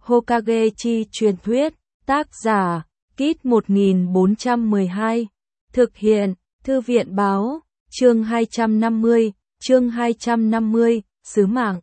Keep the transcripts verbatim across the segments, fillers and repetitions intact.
Hokage chi truyền thuyết, tác giả, Kit một nghìn bốn trăm mười hai, thực hiện, Thư viện báo, chương hai trăm năm mươi, chương hai trăm năm mươi, sứ mạng.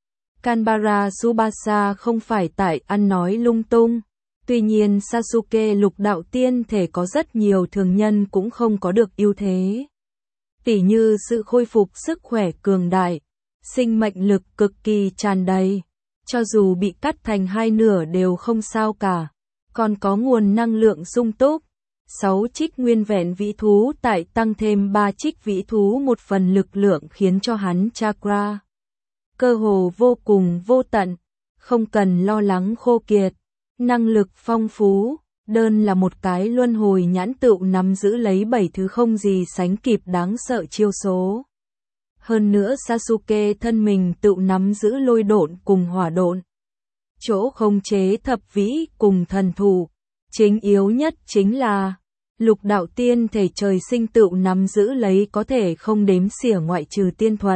Kanbara Tsubasa không phải tại ăn nói lung tung, tuy nhiên Sasuke lục đạo tiên thể có rất nhiều thường nhân cũng không có được ưu thế. Tỉ như sự khôi phục sức khỏe cường đại, sinh mệnh lực cực kỳ tràn đầy, cho dù bị cắt thành hai nửa đều không sao cả, còn có nguồn năng lượng sung túc. sáu trích nguyên vẹn vĩ thú tại tăng thêm ba trích vĩ thú một phần lực lượng khiến cho hắn chakra cơ hồ vô cùng vô tận, không cần lo lắng khô kiệt, năng lực phong phú, đơn là một cái luân hồi nhãn tựu nắm giữ lấy bảy thứ không gì sánh kịp đáng sợ chiêu số. Hơn nữa Sasuke thân mình tựu nắm giữ lôi độn cùng hỏa độn, chỗ khống chế thập vĩ cùng thần thủ. Chính yếu nhất chính là lục đạo tiên thể trời sinh tựu nắm giữ lấy có thể không đếm xỉa ngoại trừ tiên thuật,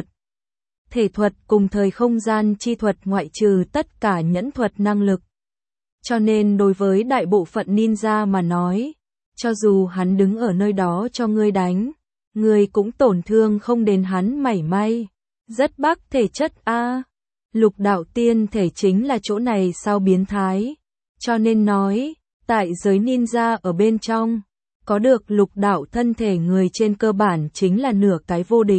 thể thuật cùng thời không gian chi thuật ngoại trừ tất cả nhẫn thuật năng lực. Cho nên đối với đại bộ phận ninja mà nói, cho dù hắn đứng ở nơi đó cho ngươi đánh, ngươi cũng tổn thương không đến hắn mảy may. Rất bác thể chất a. Lục đạo tiên thể chính là chỗ này sao biến thái. Cho nên nói, tại giới ninja ở bên trong, có được lục đạo thân thể người trên cơ bản chính là nửa cái vô địch.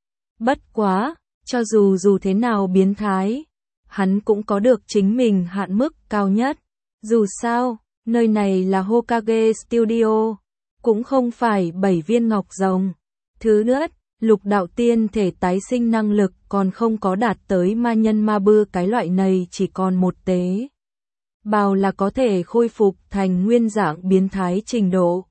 Bất quá, cho dù dù thế nào biến thái, hắn cũng có được chính mình hạn mức cao nhất. Dù sao, nơi này là Hokage Studio, cũng không phải bảy viên ngọc rồng. Thứ nữa, lục đạo tiên thể tái sinh năng lực còn không có đạt tới ma nhân ma bư cái loại này chỉ còn một tế bào là có thể khôi phục thành nguyên dạng biến thái trình độ.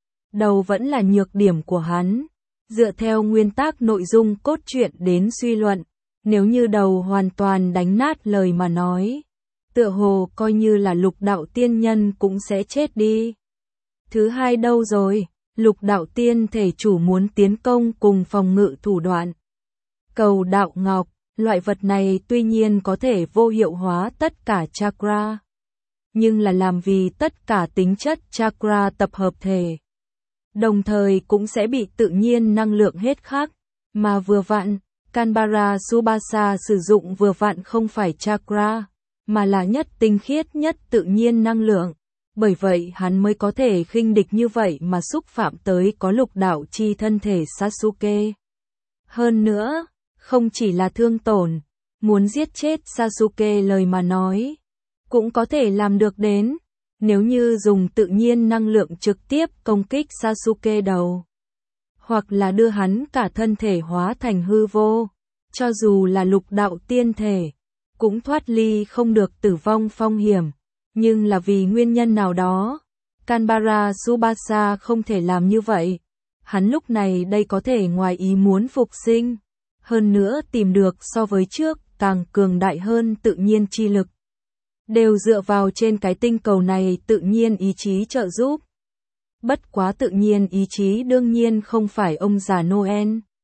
Đầu vẫn là nhược điểm của hắn. Dựa theo nguyên tắc nội dung cốt truyện đến suy luận, nếu như đầu hoàn toàn đánh nát lời mà nói, tựa hồ coi như là lục đạo tiên nhân cũng sẽ chết đi. Thứ hai đâu rồi, lục đạo tiên thể chủ muốn tiến công cùng phòng ngự thủ đoạn. Cầu đạo ngọc, loại vật này tuy nhiên có thể vô hiệu hóa tất cả chakra, nhưng là làm vì tất cả tính chất chakra tập hợp thể. Đồng thời cũng sẽ bị tự nhiên năng lượng hết khắc, mà vừa vặn, Kanbara Tsubasa sử dụng vừa vặn không phải chakra, mà là nhất tinh khiết nhất tự nhiên năng lượng. Bởi vậy hắn mới có thể khinh địch như vậy mà xúc phạm tới có lục đạo chi thân thể Sasuke. Hơn nữa, không chỉ là thương tổn, muốn giết chết Sasuke lời mà nói, cũng có thể làm được đến. Nếu như dùng tự nhiên năng lượng trực tiếp công kích Sasuke đầu, hoặc là đưa hắn cả thân thể hóa thành hư vô, cho dù là lục đạo tiên thể, cũng thoát ly không được tử vong phong hiểm. Nhưng là vì nguyên nhân nào đó, Kanbara Tsubasa không thể làm như vậy. Hắn lúc này đây có thể ngoài ý muốn phục sinh, hơn nữa tìm được so với trước càng cường đại hơn tự nhiên chi lực. Đều dựa vào trên cái tinh cầu này tự nhiên ý chí trợ giúp. Bất quá tự nhiên ý chí đương nhiên không phải ông già Noel.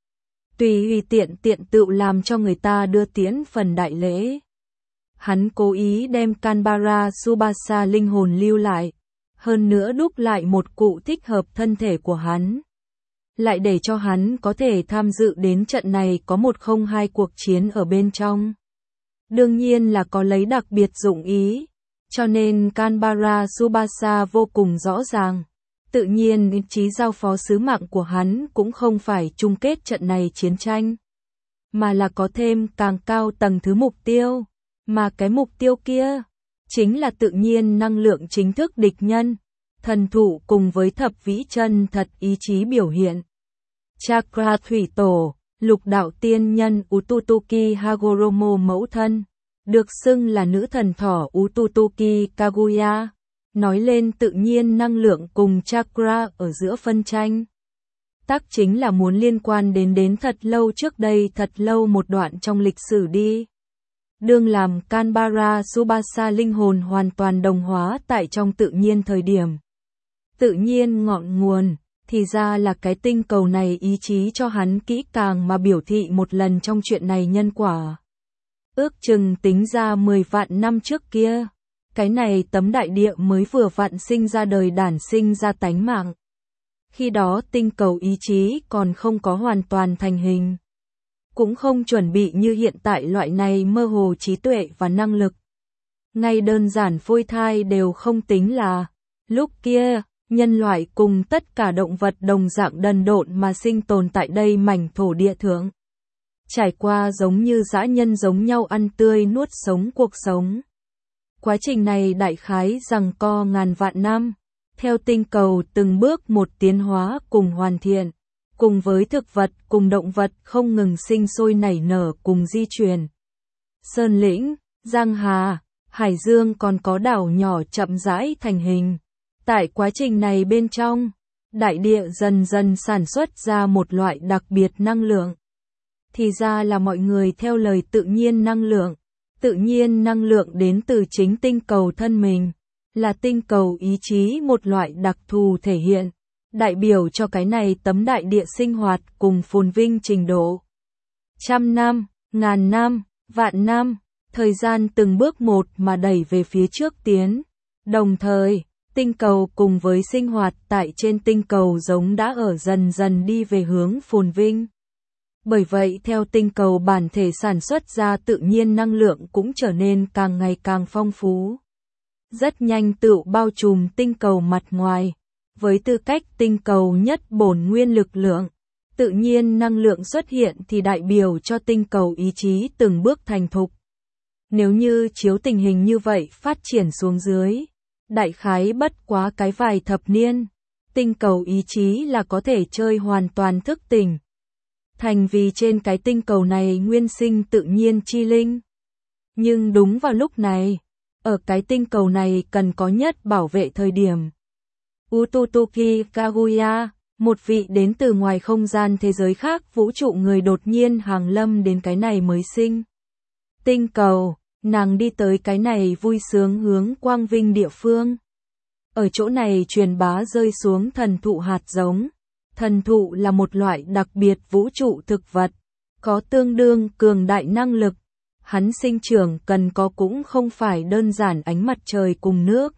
Tùy uy tiện tiện tự làm cho người ta đưa tiễn phần đại lễ. Hắn cố ý đem Kanbara Tsubasa linh hồn lưu lại, hơn nữa đúc lại một cụ thích hợp thân thể của hắn. Lại để cho hắn có thể tham dự đến trận này có một không hai cuộc chiến ở bên trong. Đương nhiên là có lấy đặc biệt dụng ý, cho nên Kanbara Tsubasa vô cùng rõ ràng. Tự nhiên ý chí giao phó sứ mạng của hắn cũng không phải chung kết trận này chiến tranh, mà là có thêm càng cao tầng thứ mục tiêu. Mà cái mục tiêu kia, chính là tự nhiên năng lượng chính thức địch nhân, thần thụ cùng với thập vĩ chân thật ý chí biểu hiện. Chakra thủy tổ, lục đạo tiên nhân Ututuki Hagoromo mẫu thân, được xưng là nữ thần thỏ Ututuki Kaguya, nói lên tự nhiên năng lượng cùng chakra ở giữa phân tranh. Tác chính là muốn liên quan đến đến thật lâu trước đây thật lâu một đoạn trong lịch sử đi. Đương làm Kanbara Tsubasa linh hồn hoàn toàn đồng hóa tại trong tự nhiên thời điểm. Tự nhiên ngọn nguồn, thì ra là cái tinh cầu này ý chí cho hắn kỹ càng mà biểu thị một lần trong chuyện này nhân quả. Ước chừng tính ra mười vạn năm trước kia, Cái này tấm đại địa mới vừa vặn sinh ra đời đản sinh ra tánh mạng. Khi đó tinh cầu ý chí còn không có hoàn toàn thành hình. Cũng không chuẩn bị như hiện tại loại này mơ hồ trí tuệ và năng lực. Ngay đơn giản phôi thai đều không tính là, lúc kia, nhân loại cùng tất cả động vật đồng dạng đần độn mà sinh tồn tại đây mảnh thổ địa thượng. Trải qua giống như dã nhân giống nhau ăn tươi nuốt sống cuộc sống. Quá trình này đại khái giằng co ngàn vạn năm, theo tinh cầu từng bước một tiến hóa cùng hoàn thiện, cùng với thực vật cùng động vật không ngừng sinh sôi nảy nở cùng di chuyển. Sơn lĩnh, giang hà, hải dương còn có đảo nhỏ chậm rãi thành hình. Tại quá trình này bên trong, đại địa dần dần sản xuất ra một loại đặc biệt năng lượng. Thì ra là mọi người theo lời tự nhiên năng lượng. Tự nhiên năng lượng đến từ chính tinh cầu thân mình, là tinh cầu ý chí một loại đặc thù thể hiện, đại biểu cho cái này tấm đại địa sinh hoạt cùng phồn vinh trình độ. Trăm năm, ngàn năm, vạn năm, thời gian từng bước một mà đẩy về phía trước tiến. Đồng thời, tinh cầu cùng với sinh hoạt tại trên tinh cầu giống đã ở dần dần đi về hướng phồn vinh. Bởi vậy theo tinh cầu bản thể sản xuất ra tự nhiên năng lượng cũng trở nên càng ngày càng phong phú. Rất nhanh tựu bao trùm tinh cầu mặt ngoài. Với tư cách tinh cầu nhất bổn nguyên lực lượng, tự nhiên năng lượng xuất hiện thì đại biểu cho tinh cầu ý chí từng bước thành thục. Nếu như chiếu tình hình như vậy phát triển xuống dưới, đại khái bất quá cái vài thập niên, tinh cầu ý chí là có thể chơi hoàn toàn thức tỉnh. Thành vì trên cái tinh cầu này nguyên sinh tự nhiên chi linh. Nhưng đúng vào lúc này, ở cái tinh cầu này cần có nhất bảo vệ thời điểm. Ututuki Kaguya, một vị đến từ ngoài không gian thế giới khác vũ trụ người đột nhiên hàng lâm đến cái này mới sinh. Tinh cầu, nàng đi tới cái này vui sướng hướng quang vinh địa phương. Ở chỗ này truyền bá rơi xuống thần thụ hạt giống. Thần thụ là một loại đặc biệt vũ trụ thực vật, có tương đương cường đại năng lực. Hắn sinh trưởng cần có cũng không phải đơn giản ánh mặt trời cùng nước,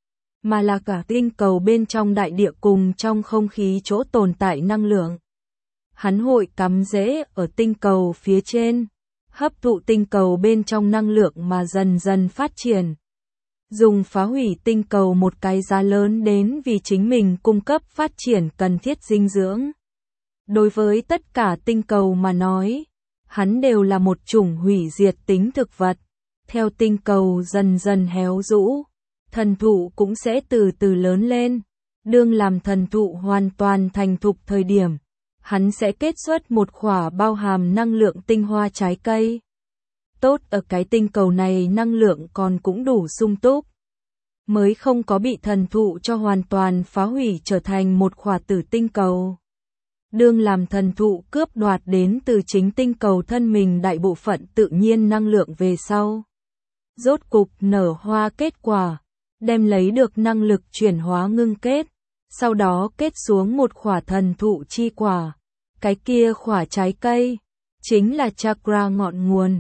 mà là cả tinh cầu bên trong đại địa cùng trong không khí chỗ tồn tại năng lượng. Hắn hội cắm rễ ở tinh cầu phía trên, hấp thụ tinh cầu bên trong năng lượng mà dần dần phát triển. Dùng phá hủy tinh cầu một cái giá lớn đến vì chính mình cung cấp phát triển cần thiết dinh dưỡng. Đối với tất cả tinh cầu mà nói, hắn đều là một chủng hủy diệt tính thực vật. Theo tinh cầu dần dần héo rũ, thần thụ cũng sẽ từ từ lớn lên. Đương làm thần thụ hoàn toàn thành thục thời điểm, hắn sẽ kết xuất một khỏa bao hàm năng lượng tinh hoa trái cây. Tốt ở cái tinh cầu này năng lượng còn cũng đủ sung túc, mới không có bị thần thụ cho hoàn toàn phá hủy trở thành một khỏa tử tinh cầu. Đương làm thần thụ cướp đoạt đến từ chính tinh cầu thân mình đại bộ phận tự nhiên năng lượng về sau. Rốt cục nở hoa kết quả, đem lấy được năng lực chuyển hóa ngưng kết, sau đó kết xuống một khỏa thần thụ chi quả. Cái kia khỏa trái cây, chính là chakra ngọn nguồn.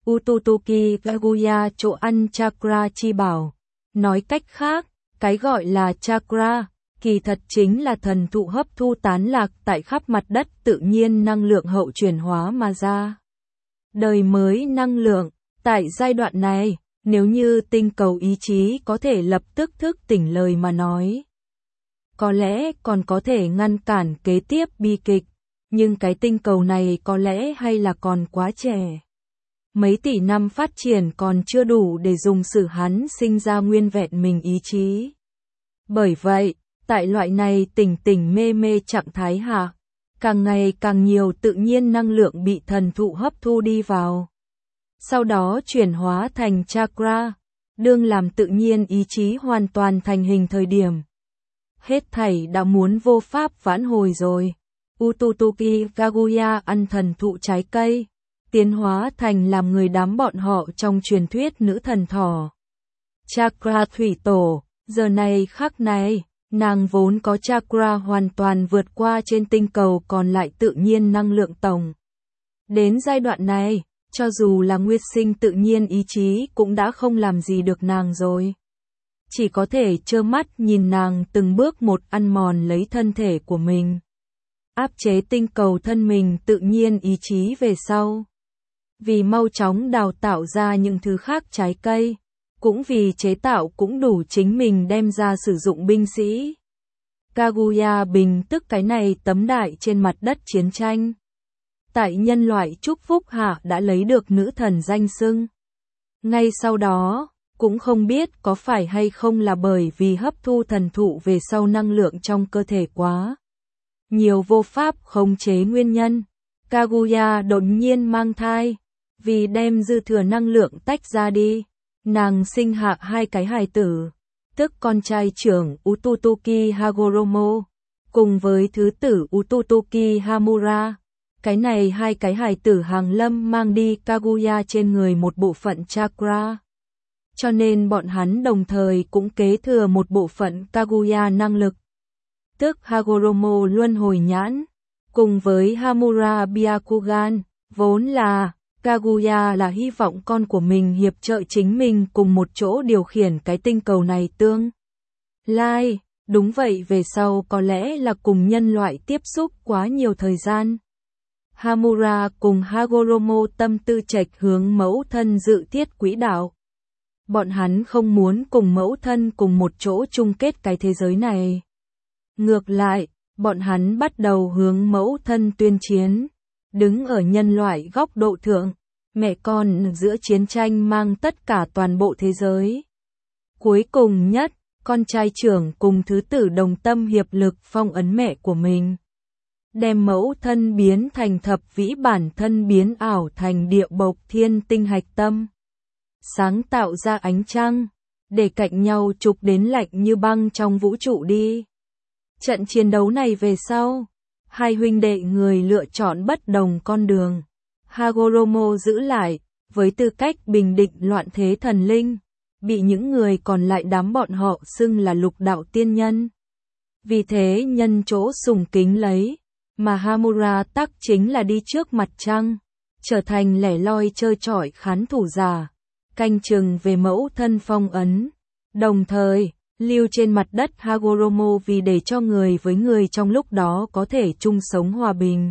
Ututuki Kaguya chỗ ăn chakra chi bảo. Nói cách khác, cái gọi là chakra, kỳ thật chính là thần thụ hấp thu tán lạc tại khắp mặt đất tự nhiên năng lượng hậu chuyển hóa mà ra. Đời mới năng lượng, tại giai đoạn này, nếu như tinh cầu ý chí có thể lập tức thức tỉnh lời mà nói, có lẽ còn có thể ngăn cản kế tiếp bi kịch, nhưng cái tinh cầu này có lẽ hay là còn quá trẻ. Mấy tỷ năm phát triển còn chưa đủ để dùng sử hắn sinh ra nguyên vẹn mình ý chí. Bởi vậy, tại loại này tỉnh tỉnh mê mê trạng thái hạ, càng ngày càng nhiều tự nhiên năng lượng bị thần thụ hấp thu đi vào. Sau đó chuyển hóa thành chakra, đương làm tự nhiên ý chí hoàn toàn thành hình thời điểm. Hết thảy đã muốn vô pháp vãn hồi rồi. Ututuki Kaguya ăn thần thụ trái cây, tiến hóa thành làm người đám bọn họ trong truyền thuyết nữ thần thỏ. Chakra thủy tổ, giờ này khắc này, nàng vốn có chakra hoàn toàn vượt qua trên tinh cầu còn lại tự nhiên năng lượng tổng. Đến giai đoạn này, cho dù là nguyên sinh tự nhiên ý chí cũng đã không làm gì được nàng rồi. chỉ có thể trơ mắt nhìn nàng từng bước một ăn mòn lấy thân thể của mình. Áp chế tinh cầu thân mình tự nhiên ý chí về sau. Vì mau chóng đào tạo ra những thứ khác trái cây, cũng vì chế tạo cũng đủ chính mình đem ra sử dụng binh sĩ. Kaguya bình tức cái này tấm đại trên mặt đất chiến tranh. Tại nhân loại chúc phúc hạ đã lấy được nữ thần danh xưng. Ngay sau đó, cũng không biết có phải hay không là bởi vì hấp thu thần thụ về sau năng lượng trong cơ thể quá nhiều vô pháp khống chế nguyên nhân, Kaguya đột nhiên mang thai, vì đem dư thừa năng lượng tách ra đi, nàng sinh hạ hai cái hài tử, tức con trai trưởng Ututoki Hagoromo, cùng với thứ tử Ututoki Hamura. Cái này hai cái hài tử hàng lâm mang đi Kaguya trên người một bộ phận chakra. Cho nên bọn hắn đồng thời cũng kế thừa một bộ phận Kaguya năng lực. Tức Hagoromo luân hồi nhãn, cùng với Hamura Byakugan, vốn là Kaguya là hy vọng con của mình hiệp trợ chính mình cùng một chỗ điều khiển cái tinh cầu này tương lai. Đúng vậy, về sau có lẽ là cùng nhân loại tiếp xúc quá nhiều thời gian. Hamura cùng Hagoromo tâm tư chệch hướng mẫu thân dự thiết quỹ đạo. Bọn hắn không muốn cùng mẫu thân cùng một chỗ chung kết cái thế giới này. Ngược lại, bọn hắn bắt đầu hướng mẫu thân tuyên chiến. Đứng ở nhân loại góc độ thượng, mẹ con giữa chiến tranh mang tất cả toàn bộ thế giới. Cuối cùng nhất, con trai trưởng cùng thứ tử đồng tâm hiệp lực phong ấn mẹ của mình. Đem mẫu thân biến thành thập vĩ bản thân biến ảo thành địa bộc thiên tinh hạch tâm. Sáng tạo ra ánh trăng, để cạnh nhau chụp đến lạnh như băng trong vũ trụ đi. Trận chiến đấu này về sau, hai huynh đệ người lựa chọn bất đồng con đường. Hagoromo giữ lại, với tư cách bình định loạn thế thần linh, bị những người còn lại đám bọn họ xưng là lục đạo tiên nhân. Vì thế nhân chỗ sùng kính lấy, mà Hamura tắc chính là đi trước mặt trăng, trở thành lẻ loi chơi chọi khán thủ giả, canh chừng về mẫu thân phong ấn. Đồng thời, lưu trên mặt đất Hagoromo vì để cho người với người trong lúc đó có thể chung sống hòa bình.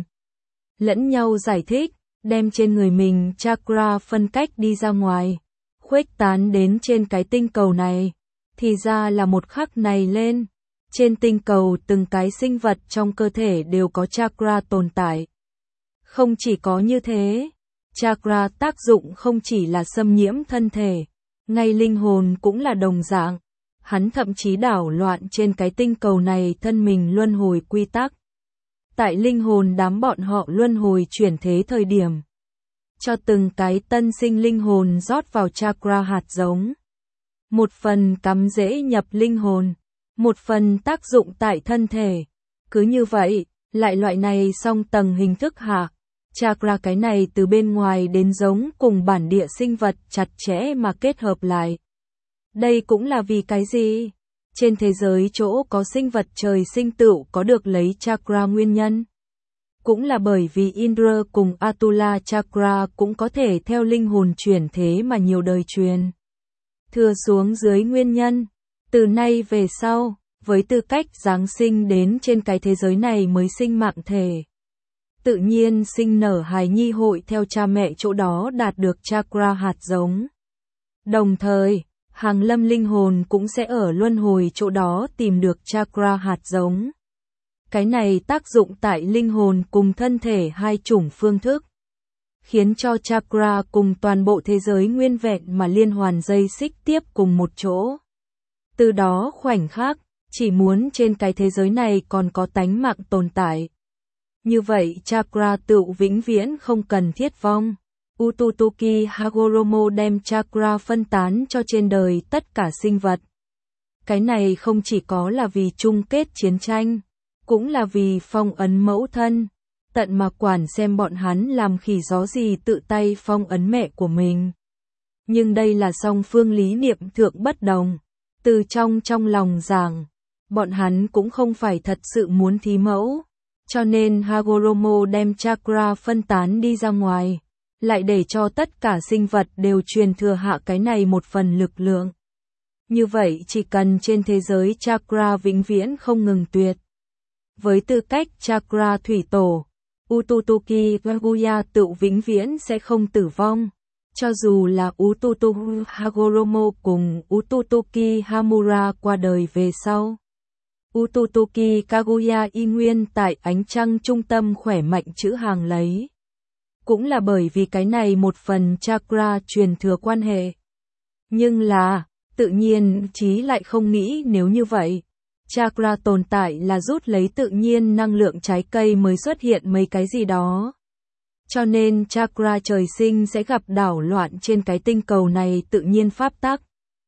Lẫn nhau giải thích, đem trên người mình chakra phân cách đi ra ngoài, khuếch tán đến trên cái tinh cầu này. Thì ra là một khắc này lên, trên tinh cầu từng cái sinh vật trong cơ thể đều có chakra tồn tại. Không chỉ có như thế, chakra tác dụng không chỉ là xâm nhiễm thân thể, ngay linh hồn cũng là đồng dạng. Hắn thậm chí đảo loạn trên cái tinh cầu này thân mình luân hồi quy tắc. Tại linh hồn đám bọn họ luân hồi chuyển thế thời điểm, cho từng cái tân sinh linh hồn rót vào chakra hạt giống. Một phần cắm rễ nhập linh hồn, một phần tác dụng tại thân thể. Cứ như vậy, lại loại này song tầng hình thức hạ, chakra cái này từ bên ngoài đến giống cùng bản địa sinh vật chặt chẽ mà kết hợp lại. Đây cũng là vì cái gì? Trên thế giới chỗ có sinh vật trời sinh tựu có được lấy chakra nguyên nhân. Cũng là bởi vì Indra cùng Atula chakra cũng có thể theo linh hồn chuyển thế mà nhiều đời truyền thừa xuống dưới nguyên nhân. Từ nay về sau, với tư cách giáng sinh đến trên cái thế giới này mới sinh mạng thể, tự nhiên sinh nở hài nhi hội theo cha mẹ chỗ đó đạt được chakra hạt giống. Đồng thời, hàng lâm linh hồn cũng sẽ ở luân hồi chỗ đó tìm được chakra hạt giống. Cái này tác dụng tại linh hồn cùng thân thể hai chủng phương thức, khiến cho chakra cùng toàn bộ thế giới nguyên vẹn mà liên hoàn dây xích tiếp cùng một chỗ. Từ đó khoảnh khắc, chỉ muốn trên cái thế giới này còn có tánh mạng tồn tại. Như vậy chakra tự vĩnh viễn không cần thiết vong. Ututoki Hagoromo đem chakra phân tán cho trên đời tất cả sinh vật. Cái này không chỉ có là vì chung kết chiến tranh, cũng là vì phong ấn mẫu thân, tận mà quản xem bọn hắn làm khỉ gió gì tự tay phong ấn mẹ của mình. Nhưng đây là song phương lý niệm thượng bất đồng. Từ trong trong lòng giảng, bọn hắn cũng không phải thật sự muốn thí mẫu, cho nên Hagoromo đem chakra phân tán đi ra ngoài, lại để cho tất cả sinh vật đều truyền thừa hạ cái này một phần lực lượng. Như vậy chỉ cần trên thế giới chakra vĩnh viễn không ngừng tuyệt. Với tư cách chakra thủy tổ, Ututuki Kaguya tự vĩnh viễn sẽ không tử vong. Cho dù là Ututu Hagoromo cùng Ututuki Hamura qua đời về sau. Ututuki Kaguya y nguyên tại ánh trăng trung tâm khỏe mạnh chữ hàng lấy. Cũng là bởi vì cái này một phần chakra truyền thừa quan hệ. Nhưng là, tự nhiên trí lại không nghĩ nếu như vậy. Chakra tồn tại là rút lấy tự nhiên năng lượng trái cây mới xuất hiện mấy cái gì đó. Cho nên chakra trời sinh sẽ gặp đảo loạn trên cái tinh cầu này tự nhiên pháp tắc.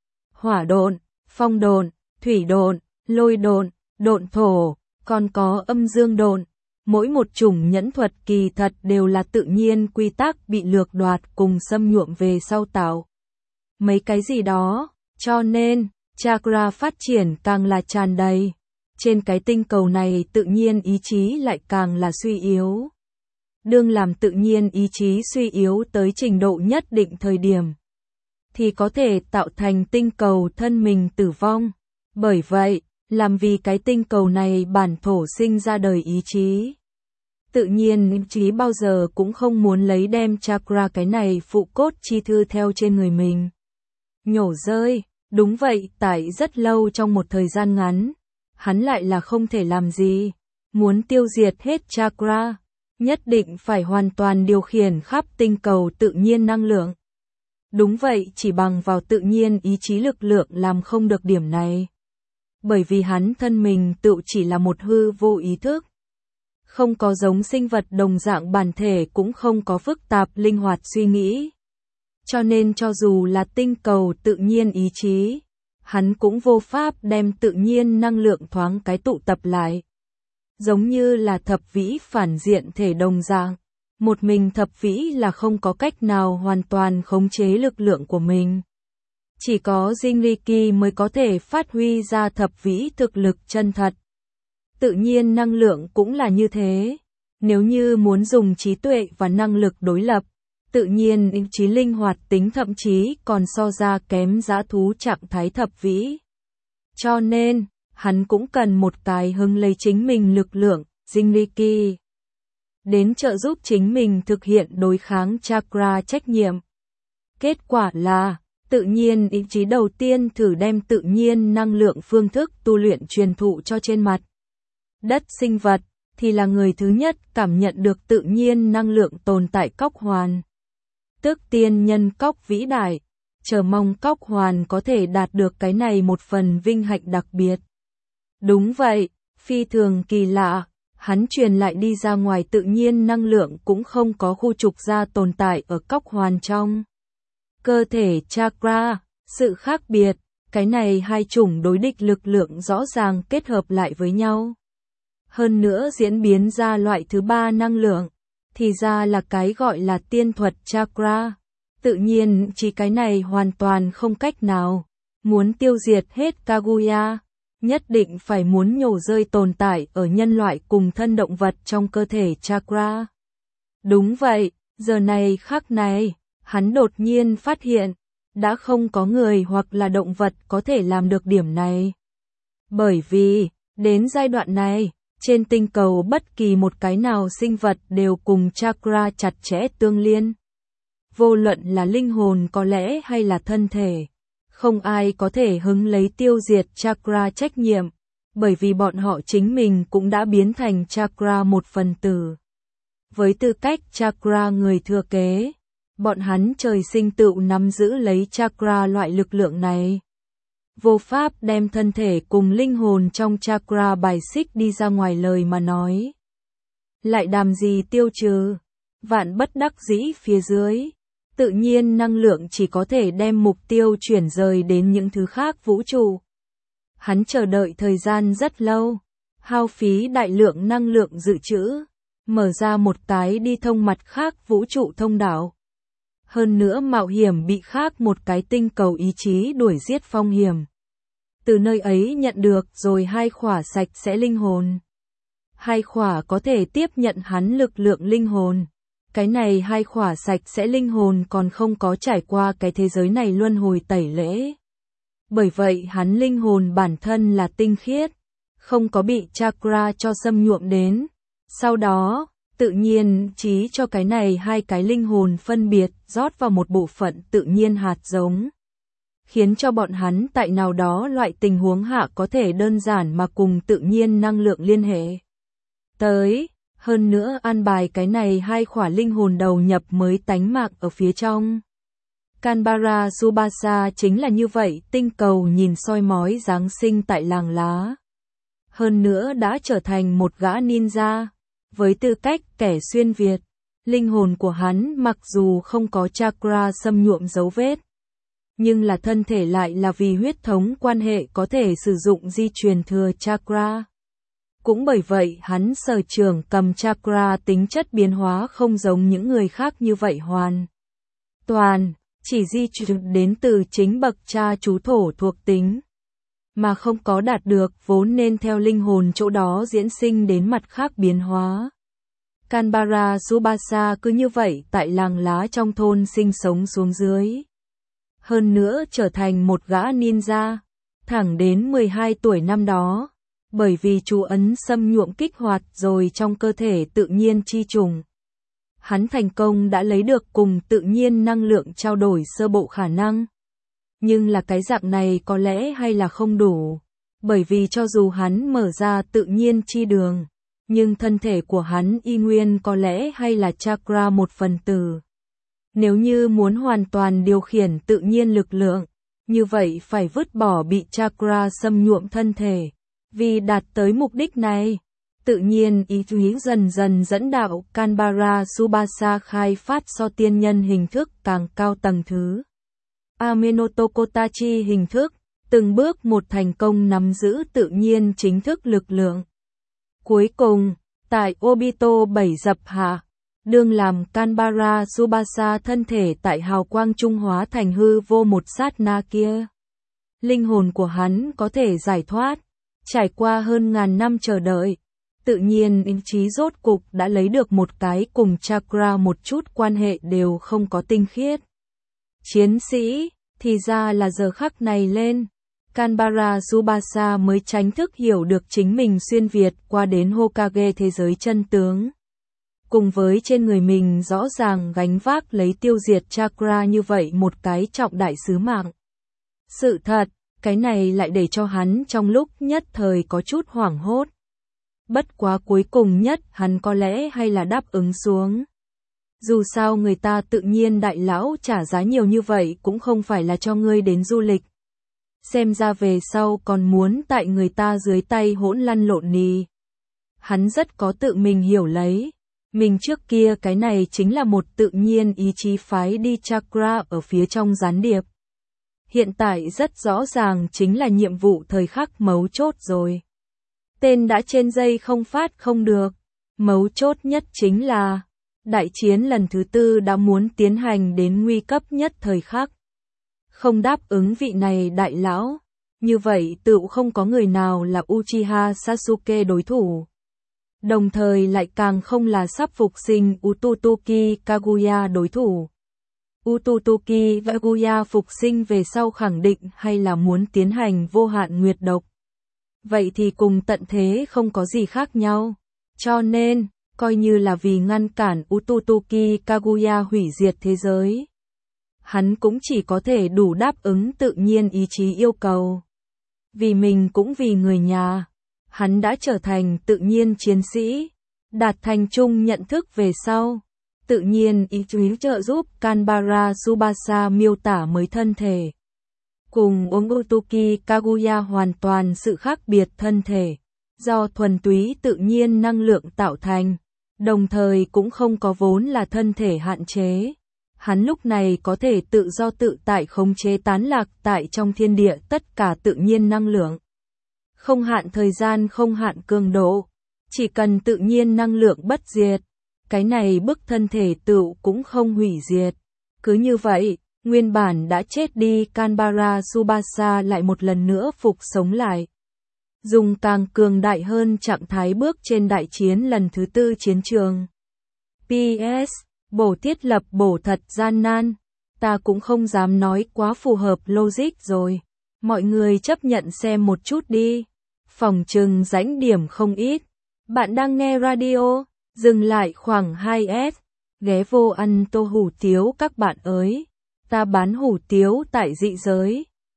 Hỏa độn, phong độn, thủy độn, lôi độn, độn thổ, còn có âm dương độn. Mỗi một chủng nhẫn thuật kỳ thật đều là tự nhiên quy tắc bị lược đoạt cùng xâm nhuộm về sau tạo. Mấy cái gì đó, cho nên, chakra phát triển càng là tràn đầy. Trên cái tinh cầu này tự nhiên ý chí lại càng là suy yếu. Đương làm tự nhiên ý chí suy yếu tới trình độ nhất định thời điểm, thì có thể tạo thành tinh cầu thân mình tử vong. Bởi vậy, làm vì cái tinh cầu này bản thổ sinh ra đời ý chí. Tự nhiên ý chí bao giờ cũng không muốn lấy đem chakra cái này phụ cốt chi thư theo trên người mình. Nhổ rơi, đúng vậy, tại rất lâu trong một thời gian ngắn, hắn lại là không thể làm gì. Muốn tiêu diệt hết chakra, nhất định phải hoàn toàn điều khiển khắp tinh cầu tự nhiên năng lượng. Đúng vậy, chỉ bằng vào tự nhiên ý chí lực lượng làm không được điểm này. Bởi vì hắn thân mình tự chỉ là một hư vô ý thức. Không có giống sinh vật đồng dạng bản thể cũng không có phức tạp linh hoạt suy nghĩ. Cho nên cho dù là tinh cầu tự nhiên ý chí, hắn cũng vô pháp đem tự nhiên năng lượng thoáng cái tụ tập lại. Giống như là thập vĩ phản diện thể đồng dạng, một mình thập vĩ là không có cách nào hoàn toàn khống chế lực lượng của mình. Chỉ có Jinriki mới có thể phát huy ra thập vĩ thực lực chân thật. Tự nhiên năng lượng cũng là như thế. Nếu như muốn dùng trí tuệ và năng lực đối lập, tự nhiên ý chí linh hoạt tính thậm chí còn so ra kém dã thú trạng thái thập vĩ. Cho nên, hắn cũng cần một cái hứng lấy chính mình lực lượng, Jinriki, đến trợ giúp chính mình thực hiện đối kháng chakra trách nhiệm. Kết quả là, tự nhiên ý chí đầu tiên thử đem tự nhiên năng lượng phương thức tu luyện truyền thụ cho trên mặt đất sinh vật, thì là người thứ nhất cảm nhận được tự nhiên năng lượng tồn tại cóc hoàn. Tức tiên nhân cóc vĩ đại, chờ mong cóc hoàn có thể đạt được cái này một phần vinh hạnh đặc biệt. Đúng vậy, phi thường kỳ lạ, hắn truyền lại đi ra ngoài tự nhiên năng lượng cũng không có khu trục ra tồn tại ở cóc hoàn trong cơ thể chakra. Sự khác biệt, cái này hai chủng đối địch lực lượng rõ ràng kết hợp lại với nhau. Hơn nữa diễn biến ra loại thứ ba năng lượng, thì ra là cái gọi là tiên thuật chakra. Tự nhiên chỉ cái này hoàn toàn không cách nào. Muốn tiêu diệt hết Kaguya, nhất định phải muốn nhổ rơi tồn tại ở nhân loại cùng thân động vật trong cơ thể chakra. Đúng vậy, giờ này khắc này, hắn đột nhiên phát hiện, đã không có người hoặc là động vật có thể làm được điểm này. Bởi vì, đến giai đoạn này, trên tinh cầu bất kỳ một cái nào sinh vật đều cùng chakra chặt chẽ tương liên. Vô luận là linh hồn có lẽ hay là thân thể, không ai có thể hứng lấy tiêu diệt chakra trách nhiệm, bởi vì bọn họ chính mình cũng đã biến thành chakra một phần tử. Với tư cách chakra người thừa kế, bọn hắn trời sinh tự nắm giữ lấy chakra loại lực lượng này. Vô pháp đem thân thể cùng linh hồn trong chakra bài xích đi ra ngoài lời mà nói. Lại đàm gì tiêu trừ, vạn bất đắc dĩ phía dưới. Tự nhiên năng lượng chỉ có thể đem mục tiêu chuyển rời đến những thứ khác vũ trụ. Hắn chờ đợi thời gian rất lâu, hao phí đại lượng năng lượng dự trữ, mở ra một cái đi thông mặt khác vũ trụ thông đạo. Hơn nữa mạo hiểm bị khác một cái tinh cầu ý chí đuổi giết phong hiểm. Từ nơi ấy nhận được rồi hai khỏa sạch sẽ linh hồn. Hai khỏa có thể tiếp nhận hắn lực lượng linh hồn. Cái này hai khỏa sạch sẽ linh hồn còn không có trải qua cái thế giới này luân hồi tẩy lễ. Bởi vậy hắn linh hồn bản thân là tinh khiết, không có bị chakra cho xâm nhuộm đến. Sau đó, tự nhiên trí cho cái này hai cái linh hồn phân biệt rót vào một bộ phận tự nhiên hạt giống, khiến cho bọn hắn tại nào đó loại tình huống hạ có thể đơn giản mà cùng tự nhiên năng lượng liên hệ. Tới, hơn nữa an bài cái này hai khỏa linh hồn đầu nhập mới tánh mạng ở phía trong. Canberra Subasa chính là như vậy, tinh cầu nhìn soi mói Giáng sinh tại làng lá. Hơn nữa đã trở thành một gã ninja, với tư cách kẻ xuyên Việt. Linh hồn của hắn mặc dù không có chakra xâm nhuộm dấu vết, nhưng là thân thể lại là vì huyết thống quan hệ có thể sử dụng di truyền thừa chakra. Cũng bởi vậy hắn sở trường cầm chakra tính chất biến hóa không giống những người khác như vậy hoàn toàn, chỉ di truyền đến từ chính bậc cha chú thổ thuộc tính, mà không có đạt được vốn nên theo linh hồn chỗ đó diễn sinh đến mặt khác biến hóa. Canberra Subasa cứ như vậy tại làng lá trong thôn sinh sống xuống dưới. Hơn nữa trở thành một gã ninja, thẳng đến mười hai tuổi năm đó, bởi vì chú ấn xâm nhuộm kích hoạt rồi trong cơ thể tự nhiên chi trùng. Hắn thành công đã lấy được cùng tự nhiên năng lượng trao đổi sơ bộ khả năng. Nhưng là cái dạng này có lẽ hay là không đủ, bởi vì cho dù hắn mở ra tự nhiên chi đường, nhưng thân thể của hắn y nguyên có lẽ hay là chakra một phần tử. Nếu như muốn hoàn toàn điều khiển tự nhiên lực lượng, như vậy phải vứt bỏ bị chakra xâm nhuộm thân thể. Vì đạt tới mục đích này, tự nhiên ý chí dần dần dẫn đạo Canberra Subasa khai phát so tiên nhân hình thức càng cao tầng thứ. Amenoto Kotachi hình thức, từng bước một thành công nắm giữ tự nhiên chính thức lực lượng. Cuối cùng, tại Obito bảy dập hạ, đương làm Canberra Subasa thân thể tại hào quang trung hóa thành hư vô một sát na kia. Linh hồn của hắn có thể giải thoát, trải qua hơn ngàn năm chờ đợi, tự nhiên ý chí rốt cục đã lấy được một cái cùng chakra một chút quan hệ đều không có tinh khiết. Chiến sĩ, thì ra là giờ khắc này lên, Canberra Subasa mới chính thức hiểu được chính mình xuyên Việt qua đến Hokage thế giới chân tướng. Cùng với trên người mình rõ ràng gánh vác lấy tiêu diệt chakra như vậy một cái trọng đại sứ mạng. Sự thật, cái này lại để cho hắn trong lúc nhất thời có chút hoảng hốt. Bất quá cuối cùng nhất hắn có lẽ hay là đáp ứng xuống. Dù sao người ta tự nhiên đại lão trả giá nhiều như vậy cũng không phải là cho ngươi đến du lịch. Xem ra về sau còn muốn tại người ta dưới tay hỗn lăn lộn nì. Hắn rất có tự mình hiểu lấy. Mình trước kia cái này chính là một tự nhiên ý chí phái đi chakra ở phía trong gián điệp. Hiện tại rất rõ ràng chính là nhiệm vụ thời khắc mấu chốt rồi. Tên đã trên dây không phát không được. Mấu chốt nhất chính là đại chiến lần thứ tư đã muốn tiến hành đến nguy cấp nhất thời khắc. Không đáp ứng vị này đại lão, như vậy tự không có người nào là Uchiha Sasuke đối thủ. Đồng thời lại càng không là sắp phục sinh Ututuki Kaguya đối thủ. Ututuki Kaguya phục sinh về sau khẳng định hay là muốn tiến hành vô hạn nguyệt độc. Vậy thì cùng tận thế không có gì khác nhau. Cho nên, coi như là vì ngăn cản Ututuki Kaguya hủy diệt thế giới, hắn cũng chỉ có thể đủ đáp ứng tự nhiên ý chí yêu cầu. Vì mình cũng vì người nhà, hắn đã trở thành tự nhiên chiến sĩ, đạt thành chung nhận thức về sau. Tự nhiên ý chí trợ giúp Canberra Subasa miêu tả mới thân thể. Cùng Ututuki Kaguya hoàn toàn sự khác biệt thân thể, do thuần túy tự nhiên năng lượng tạo thành, đồng thời cũng không có vốn là thân thể hạn chế. Hắn lúc này có thể tự do tự tại khống chế tán lạc tại trong thiên địa tất cả tự nhiên năng lượng. Không hạn thời gian, không hạn cường độ, chỉ cần tự nhiên năng lượng bất diệt, cái này bức thân thể tựu cũng không hủy diệt. Cứ như vậy, nguyên bản đã chết đi Canberra Subasa lại một lần nữa phục sống lại. Dùng càng cường đại hơn trạng thái bước trên đại chiến lần thứ tư chiến trường. pê ét. Bổ thiết lập bổ thật gian nan. Ta cũng không dám nói quá phù hợp logic rồi. Mọi người chấp nhận xem một chút đi. Phòng trừng rãnh điểm không ít. Bạn đang nghe radio, dừng lại khoảng hai s. Ghé vô ăn tô hủ tiếu các bạn ơi. Ta bán hủ tiếu tại dị giới.